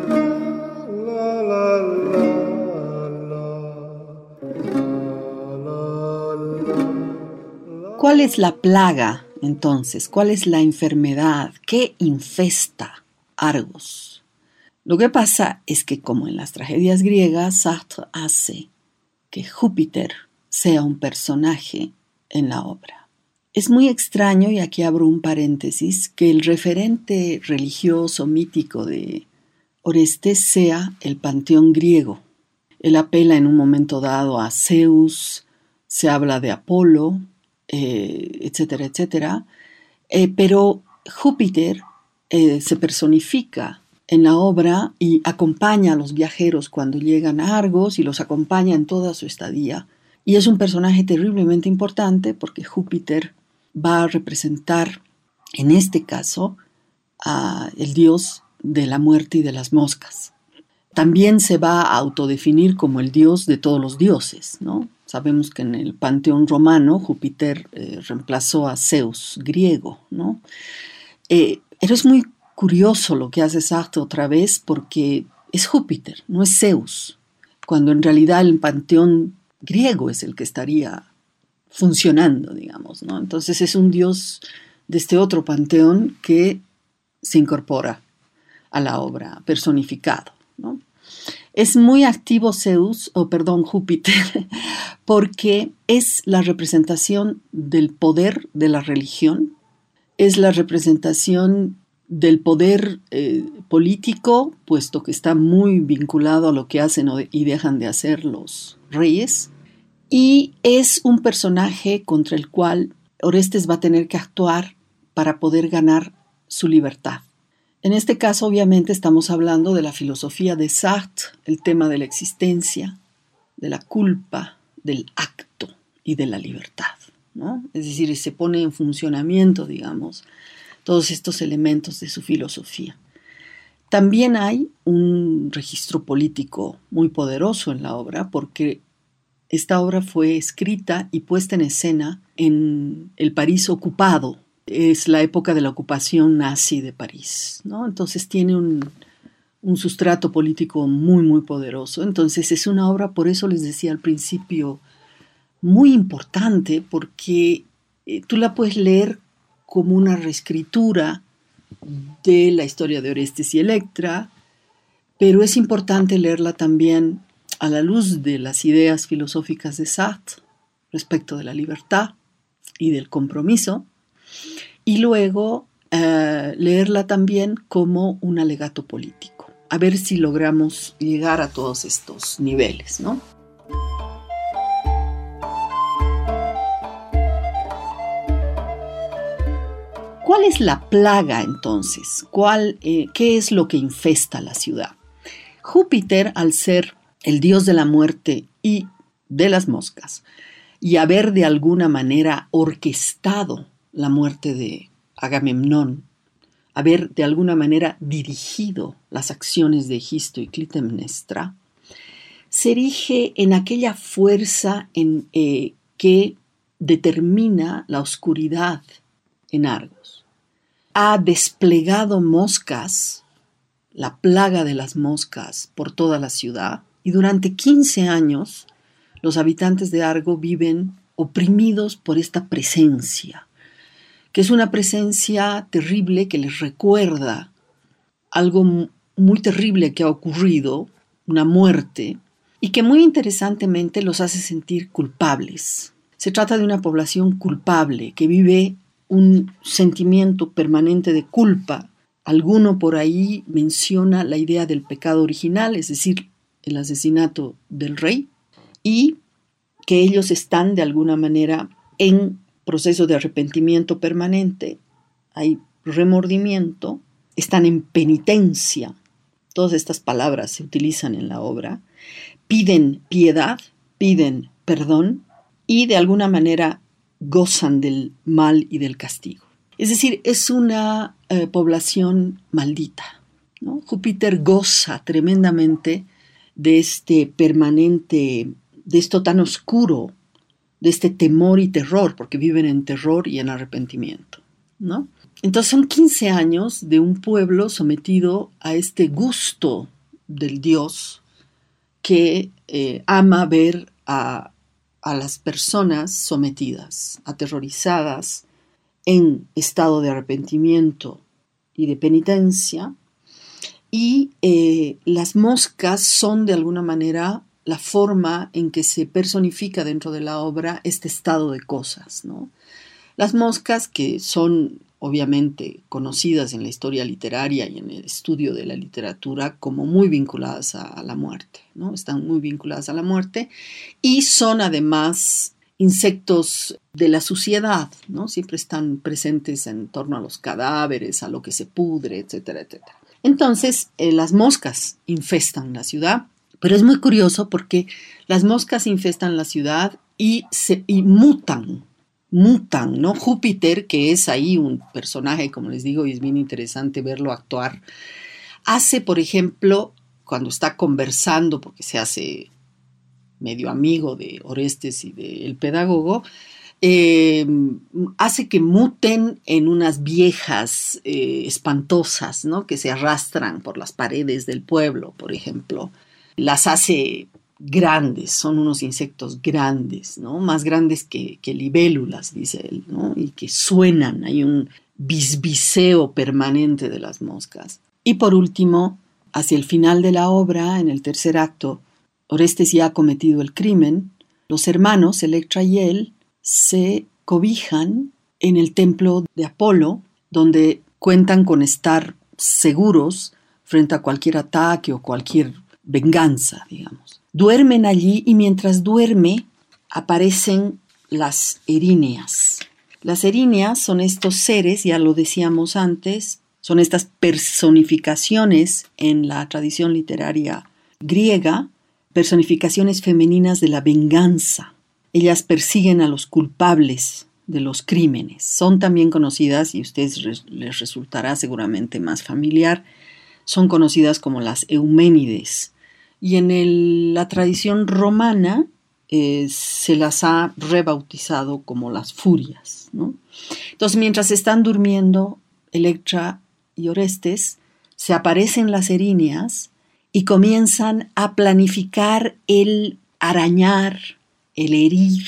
¿Cuál es la plaga, entonces? ¿Cuál es la enfermedad? ¿Qué infesta Argos? Lo que pasa es que, como en las tragedias griegas, Sartre hace que Júpiter sea un personaje en la obra. Es muy extraño, y aquí abro un paréntesis, que el referente religioso mítico de Orestes sea el panteón griego. Él apela en un momento dado a Zeus, se habla de Apolo, eh, etcétera, etcétera, eh, pero Júpiter eh, se personifica en la obra y acompaña a los viajeros cuando llegan a Argos y los acompaña en toda su estadía. Y es un personaje terriblemente importante porque Júpiter va a representar, en este caso, a el dios de la muerte y de las moscas. También se va a autodefinir como el dios de todos los dioses, ¿no? Sabemos que en el panteón romano Júpiter eh, reemplazó a Zeus griego, ¿no? Eh, pero es muy curioso lo que hace Sartre otra vez porque es Júpiter, no es Zeus, cuando en realidad el panteón griego es el que estaría funcionando, digamos, ¿no? Entonces es un dios de este otro panteón que se incorpora a la obra, personificado, ¿no? Es muy activo Zeus, o perdón, Júpiter, porque es la representación del poder de la religión, es la representación del poder eh, político, puesto que está muy vinculado a lo que hacen y dejan de hacer los reyes, y es un personaje contra el cual Orestes va a tener que actuar para poder ganar su libertad. En este caso, obviamente, estamos hablando de la filosofía de Sartre, el tema de la existencia, de la culpa, del acto y de la libertad, ¿no? Es decir, se pone en funcionamiento, digamos, todos estos elementos de su filosofía. También hay un registro político muy poderoso en la obra, porque esta obra fue escrita y puesta en escena en el París ocupado. Es la época de la ocupación nazi de París, ¿no? Entonces tiene un, un sustrato político muy, muy poderoso. Entonces es una obra, por eso les decía al principio, muy importante, porque eh, tú la puedes leer como una reescritura de la historia de Orestes y Electra, pero es importante leerla también a la luz de las ideas filosóficas de Sartre respecto de la libertad y del compromiso, y luego uh, leerla también como un alegato político. A ver si logramos llegar a todos estos niveles, ¿no? ¿Cuál es la plaga entonces? ¿Cuál, eh, ¿Qué es lo que infesta la ciudad? Júpiter, al ser el dios de la muerte y de las moscas, y haber de alguna manera orquestado la muerte de Agamemnón, haber de alguna manera dirigido las acciones de Egisto y Clitemnestra, se erige en aquella fuerza en, eh, que determina la oscuridad en Argos. Ha desplegado moscas, la plaga de las moscas, por toda la ciudad, y durante quince años los habitantes de Argos viven oprimidos por esta presencia, que es una presencia terrible que les recuerda algo muy terrible que ha ocurrido, una muerte, y que muy interesantemente los hace sentir culpables. Se trata de una población culpable que vive un sentimiento permanente de culpa. Alguno por ahí menciona la idea del pecado original, es decir, el asesinato del rey, y que ellos están de alguna manera en proceso de arrepentimiento permanente, hay remordimiento, están en penitencia, todas estas palabras se utilizan en la obra, piden piedad, piden perdón y de alguna manera gozan del mal y del castigo. Es decir, es una eh, población maldita, ¿no? Júpiter goza tremendamente de este permanente, de esto tan oscuro, de este temor y terror, porque viven en terror y en arrepentimiento, ¿no? Entonces son quince años de un pueblo sometido a este gusto del Dios que eh, ama ver a, a las personas sometidas, aterrorizadas, en estado de arrepentimiento y de penitencia. Y eh, las moscas son de alguna manera la forma en que se personifica dentro de la obra este estado de cosas, ¿no? Las moscas, que son obviamente conocidas en la historia literaria y en el estudio de la literatura como muy vinculadas a, a la muerte, ¿no? Están muy vinculadas a la muerte y son además insectos de la suciedad, ¿no? Siempre están presentes en torno a los cadáveres, a lo que se pudre, etcétera, etcétera. Entonces, eh, las moscas infestan la ciudad, pero es muy curioso porque las moscas infestan la ciudad y, se, y mutan, mutan, ¿no? Júpiter, que es ahí un personaje, como les digo, y es bien interesante verlo actuar, hace, por ejemplo, cuando está conversando, porque se hace medio amigo de Orestes y del pedagogo, eh, hace que muten en unas viejas eh, espantosas, ¿no? Que se arrastran por las paredes del pueblo, por ejemplo. Las hace grandes, son unos insectos grandes, ¿no? Más grandes que, que libélulas, dice él, ¿no? Y que suenan, hay un bisbiseo permanente de las moscas. Y por último, hacia el final de la obra, en el tercer acto, Orestes ya ha cometido el crimen, los hermanos, Electra y él, se cobijan en el templo de Apolo, donde cuentan con estar seguros frente a cualquier ataque o cualquier venganza, digamos. Duermen allí y mientras duerme aparecen las eríneas. Las eríneas son estos seres, ya lo decíamos antes, son estas personificaciones en la tradición literaria griega, personificaciones femeninas de la venganza. Ellas persiguen a los culpables de los crímenes. Son también conocidas, y a ustedes res, les resultará seguramente más familiar, son conocidas como las Euménides. Y en el, la tradición romana eh, se las ha rebautizado como las Furias, ¿no? Entonces, mientras están durmiendo Electra y Orestes, se aparecen las eríneas y comienzan a planificar el arañar, el herir,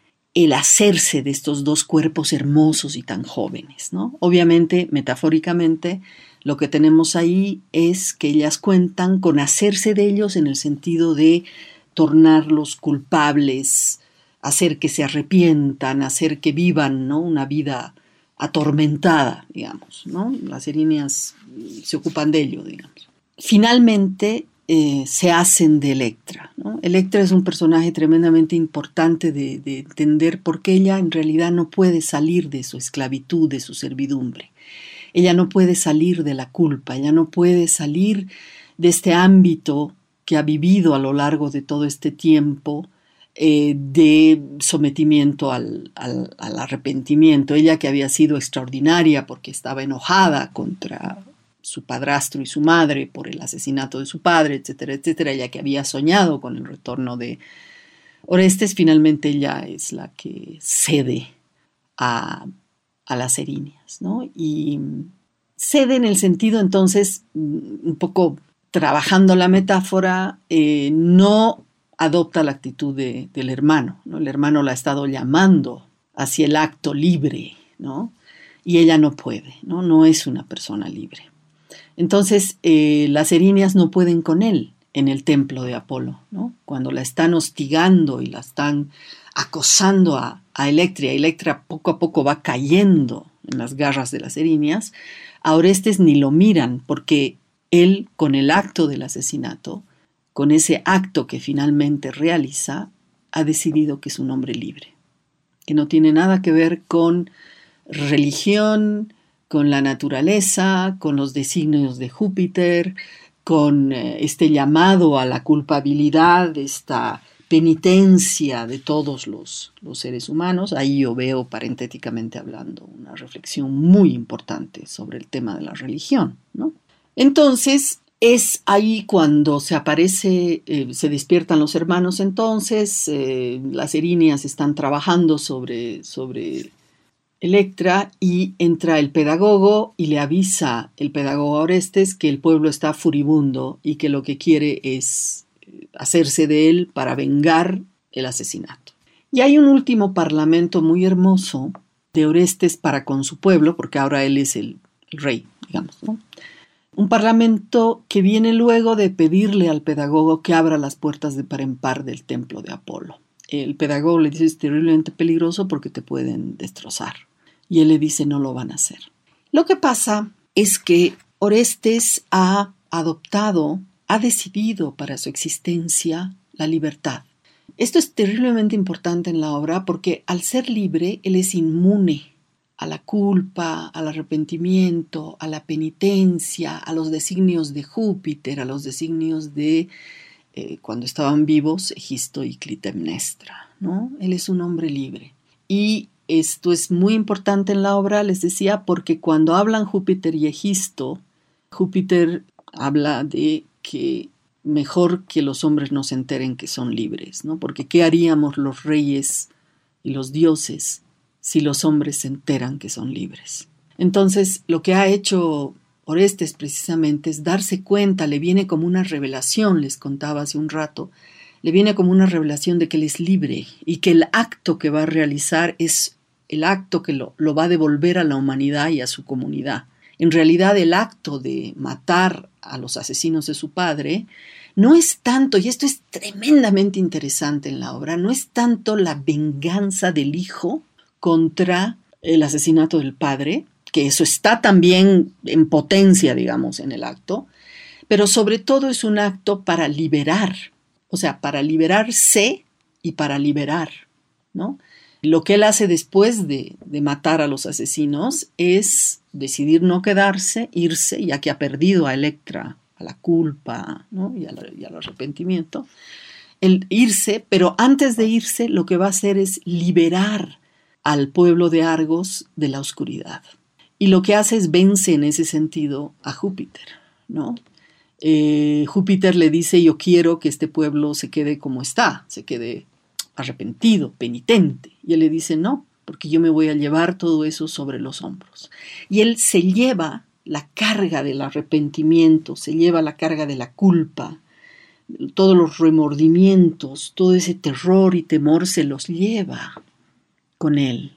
el hacerse de estos dos cuerpos hermosos y tan jóvenes, ¿no? Obviamente, metafóricamente, lo que tenemos ahí es que ellas cuentan con hacerse de ellos en el sentido de tornarlos culpables, hacer que se arrepientan, hacer que vivan, ¿no? Una vida atormentada, digamos, ¿no? Las eríneas se ocupan de ello, digamos. Finalmente eh, se hacen de Electra, ¿no? Electra es un personaje tremendamente importante de, de entender por qué ella en realidad no puede salir de su esclavitud, de su servidumbre. Ella no puede salir de la culpa, ella no puede salir de este ámbito que ha vivido a lo largo de todo este tiempo eh, de sometimiento al, al, al arrepentimiento. Ella, que había sido extraordinaria porque estaba enojada contra su padrastro y su madre por el asesinato de su padre, etcétera, etcétera, ella que había soñado con el retorno de Orestes, finalmente ella es la que cede a, a las eríneas, ¿no? Y cede en el sentido, entonces, un poco trabajando la metáfora, eh, no adopta la actitud de, del hermano, ¿no? El hermano la ha estado llamando hacia el acto libre, ¿no? Y ella no puede, ¿no? No es una persona libre. Entonces, eh, las eríneas no pueden con él en el templo de Apolo, ¿no? Cuando la están hostigando y la están acosando a, a Electra, y Electra poco a poco va cayendo en las garras de las eríneas, a Orestes ni lo miran, porque él, con el acto del asesinato, con ese acto que finalmente realiza, ha decidido que es un hombre libre, que no tiene nada que ver con religión, con la naturaleza, con los designios de Júpiter, con eh, este llamado a la culpabilidad, esta penitencia de todos los, los seres humanos. Ahí yo veo, parentéticamente hablando, una reflexión muy importante sobre el tema de la religión, ¿no? Entonces, es ahí cuando se aparece, eh, se despiertan los hermanos entonces, eh, las erinias están trabajando sobre, sobre Electra y entra el pedagogo y le avisa el pedagogo a Orestes que el pueblo está furibundo y que lo que quiere es hacerse de él para vengar el asesinato. Y hay un último parlamento muy hermoso de Orestes para con su pueblo, porque ahora él es el, el rey, digamos, ¿no? Un parlamento que viene luego de pedirle al pedagogo que abra las puertas de par en par del templo de Apolo. El pedagogo le dice: es terriblemente peligroso porque te pueden destrozar. Y él le dice: no lo van a hacer. Lo que pasa es que Orestes ha adoptado, ha decidido para su existencia la libertad. Esto es terriblemente importante en la obra porque al ser libre él es inmune a la culpa, al arrepentimiento, a la penitencia, a los designios de Júpiter, a los designios de, eh, cuando estaban vivos, Egisto y Clitemnestra, ¿no? Él es un hombre libre. Y esto es muy importante en la obra, les decía, porque cuando hablan Júpiter y Egisto, Júpiter habla de que mejor que los hombres no se enteren que son libres, ¿no? Porque ¿qué haríamos los reyes y los dioses si los hombres se enteran que son libres? Entonces, lo que ha hecho Orestes precisamente es darse cuenta, le viene como una revelación, les contaba hace un rato, le viene como una revelación de que él es libre y que el acto que va a realizar es el acto que lo, lo va a devolver a la humanidad y a su comunidad. En realidad, el acto de matar a los asesinos de su padre no es tanto, y esto es tremendamente interesante en la obra, no es tanto la venganza del hijo contra el asesinato del padre, que eso está también en potencia, digamos, en el acto, pero sobre todo es un acto para liberar, o sea, para liberarse y para liberar, ¿no? Lo que él hace después de, de matar a los asesinos es decidir no quedarse, irse, ya que ha perdido a Electra, a la culpa, ¿no? y, a la, y al arrepentimiento, el irse, pero antes de irse lo que va a hacer es liberar al pueblo de Argos de la oscuridad. Y lo que hace es vence en ese sentido a Júpiter, ¿no? Eh, Júpiter le dice: yo quiero que este pueblo se quede como está, se quede arrepentido, penitente. Y él le dice: no, porque yo me voy a llevar todo eso sobre los hombros. Y él se lleva la carga del arrepentimiento, se lleva la carga de la culpa, todos los remordimientos, todo ese terror y temor se los lleva con él.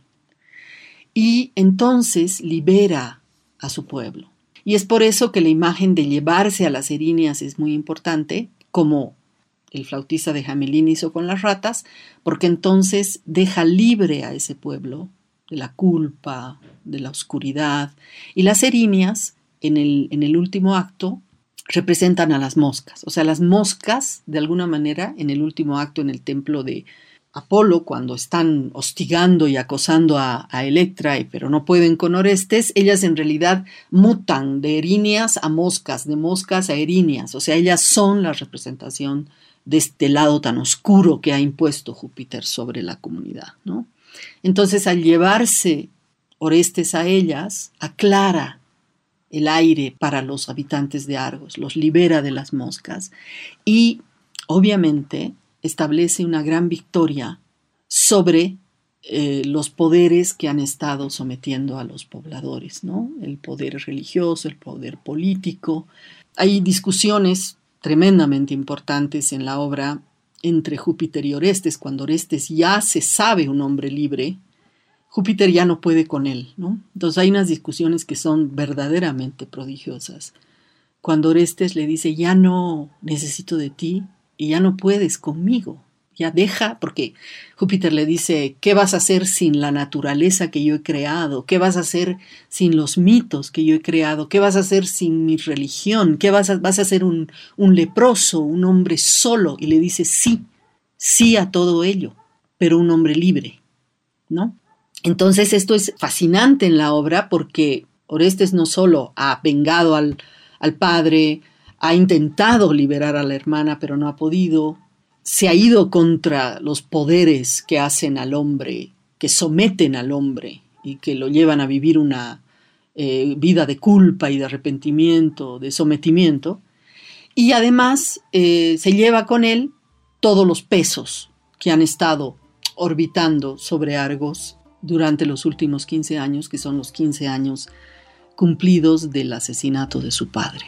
Y entonces libera a su pueblo. Y es por eso que la imagen de llevarse a las erinias es muy importante, como el flautista de Hamelin hizo con las ratas, porque entonces deja libre a ese pueblo de la culpa, de la oscuridad. Y las erinias, en el, en el último acto, representan a las moscas. O sea, las moscas, de alguna manera, en el último acto en el templo de Apolo, cuando están hostigando y acosando a, a Electra, pero no pueden con Orestes, ellas en realidad mutan de erinias a moscas, de moscas a erinias. O sea, ellas son la representación de este lado tan oscuro que ha impuesto Júpiter sobre la comunidad, ¿no? Entonces, al llevarse Orestes a ellas, aclara el aire para los habitantes de Argos, los libera de las moscas y, obviamente, establece una gran victoria sobre eh, los poderes que han estado sometiendo a los pobladores, ¿no? El poder religioso, el poder político. Hay discusiones tremendamente importantes en la obra entre Júpiter y Orestes. Cuando Orestes ya se sabe un hombre libre, Júpiter ya no puede con él, ¿no? Entonces hay unas discusiones que son verdaderamente prodigiosas. Cuando Orestes le dice: ya no necesito de ti y ya no puedes conmigo, ya deja, porque Júpiter le dice: ¿qué vas a hacer sin la naturaleza que yo he creado? ¿Qué vas a hacer sin los mitos que yo he creado? ¿Qué vas a hacer sin mi religión? ¿Qué vas a, vas a ser un, un leproso, un hombre solo? Y le dice: sí, sí a todo ello, pero un hombre libre, ¿no? Entonces esto es fascinante en la obra porque Orestes no solo ha vengado al, al padre, ha intentado liberar a la hermana, pero no ha podido, se ha ido contra los poderes que hacen al hombre, que someten al hombre y que lo llevan a vivir una eh, vida de culpa y de arrepentimiento, de sometimiento, y además eh, se lleva con él todos los pesos que han estado orbitando sobre Argos durante los últimos quince años, que son los quince años cumplidos del asesinato de su padre.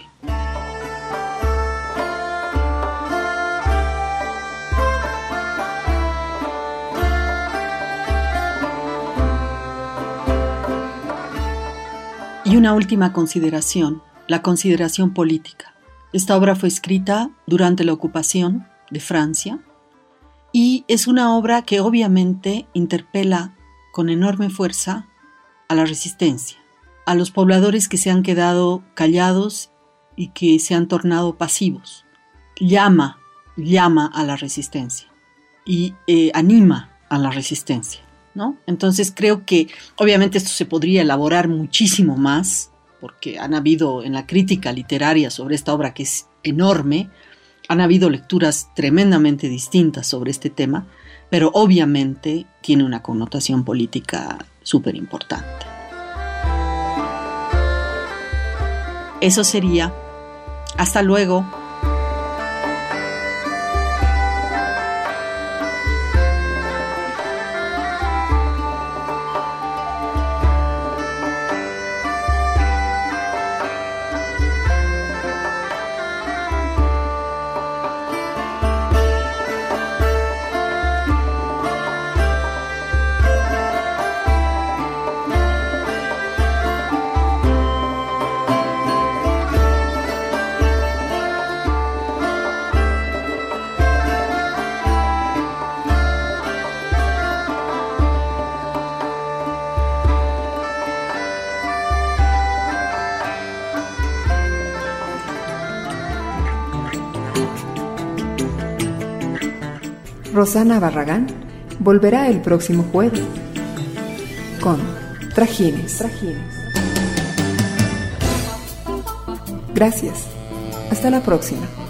Y una última consideración, la consideración política. Esta obra fue escrita durante la ocupación de Francia y es una obra que obviamente interpela con enorme fuerza a la resistencia, a los pobladores que se han quedado callados y que se han tornado pasivos. Llama, llama a la resistencia y eh, anima a la resistencia, ¿no? Entonces creo que obviamente esto se podría elaborar muchísimo más, porque han habido en la crítica literaria sobre esta obra, que es enorme, han habido lecturas tremendamente distintas sobre este tema, pero obviamente tiene una connotación política súper importante. Eso sería. Hasta luego. Rosana Barragán volverá el próximo jueves con Trajines. Gracias. Hasta la próxima.